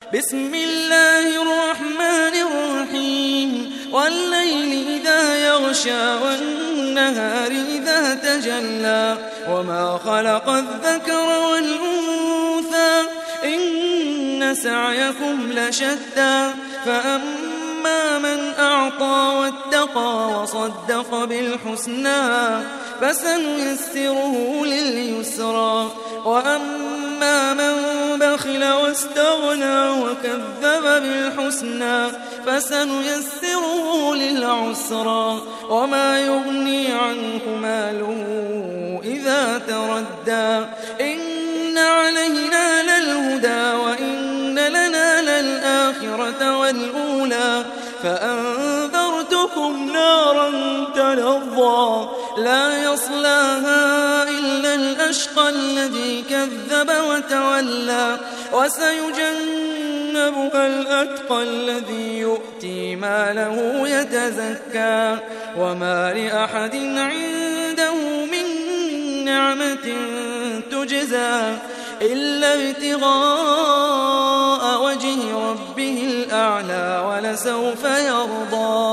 بسم الله الرحمن الرحيم والليل إذا يغشى والنهار إذا تجلى وما خلق الذكر والأنثى إن سعيكم لشتى فأما من أعطى واتقى وصدق بالحسنى فسنيسره لليسرى وأما من بخل واستغنى وكذب بالحسنى فسنيسره للعسرى وما يغني عنه ماله إذا تردى إن علينا للهدى وإن لنا للآخرة والأولى فأنذرتكم نارا تلظى لا يصلاها إلا الأشقى الذي كذب وتولى وسيجنبها الأتقى الذي يؤتي ماله يتزكى وما لأحد عنده من نعمة تجزى إلا ابتغاء وجه ربه الأعلى ولسوف يرضى